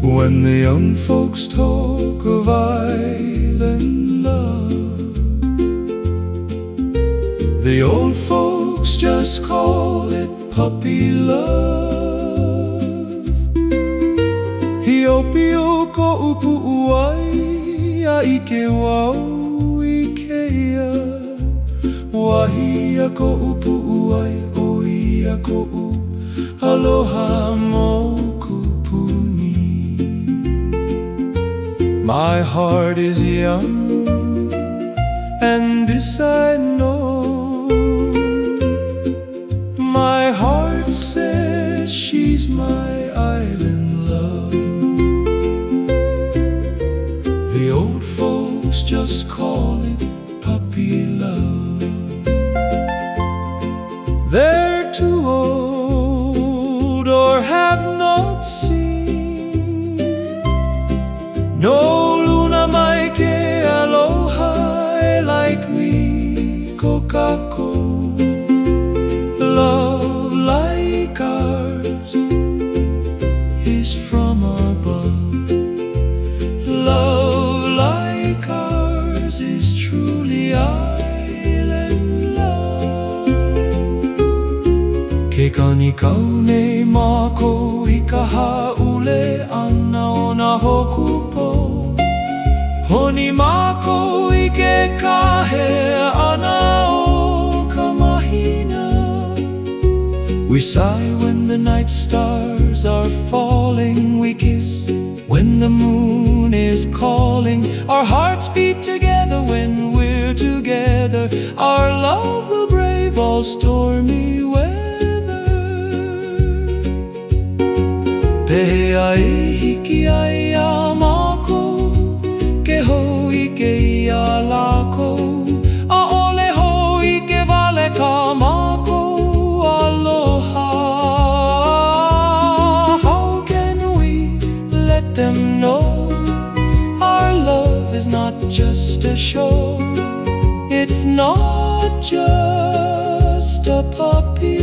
When the young folks talk of island love, the old folks just call it puppy love. Hiopio ko upu'uai a ike wau ikea, wahia ko upu'uai o ia ko u aloha moku. My heart is young, and this I know. My heart says she's my island love. The old folks just call it puppy love. They're too old or have not seen no luna mai ke aloha like me kokako. Love like ours is from above. Love like ours is truly island love. Ke kani kaune mako I ka haule ana o na hoku po. Honi mako I ke kahe ana o ka mahina. We sigh when the night stars are falling. We kiss when the moon is calling. Our hearts beat together when we're together. Our love will brave all stormy weather. Pehe ai hiki ai a mako, ke hoi ke ia lako. A ole hoi ke wale ka mako aloha. How can we let them know our love is not just a show? It's not just a puppy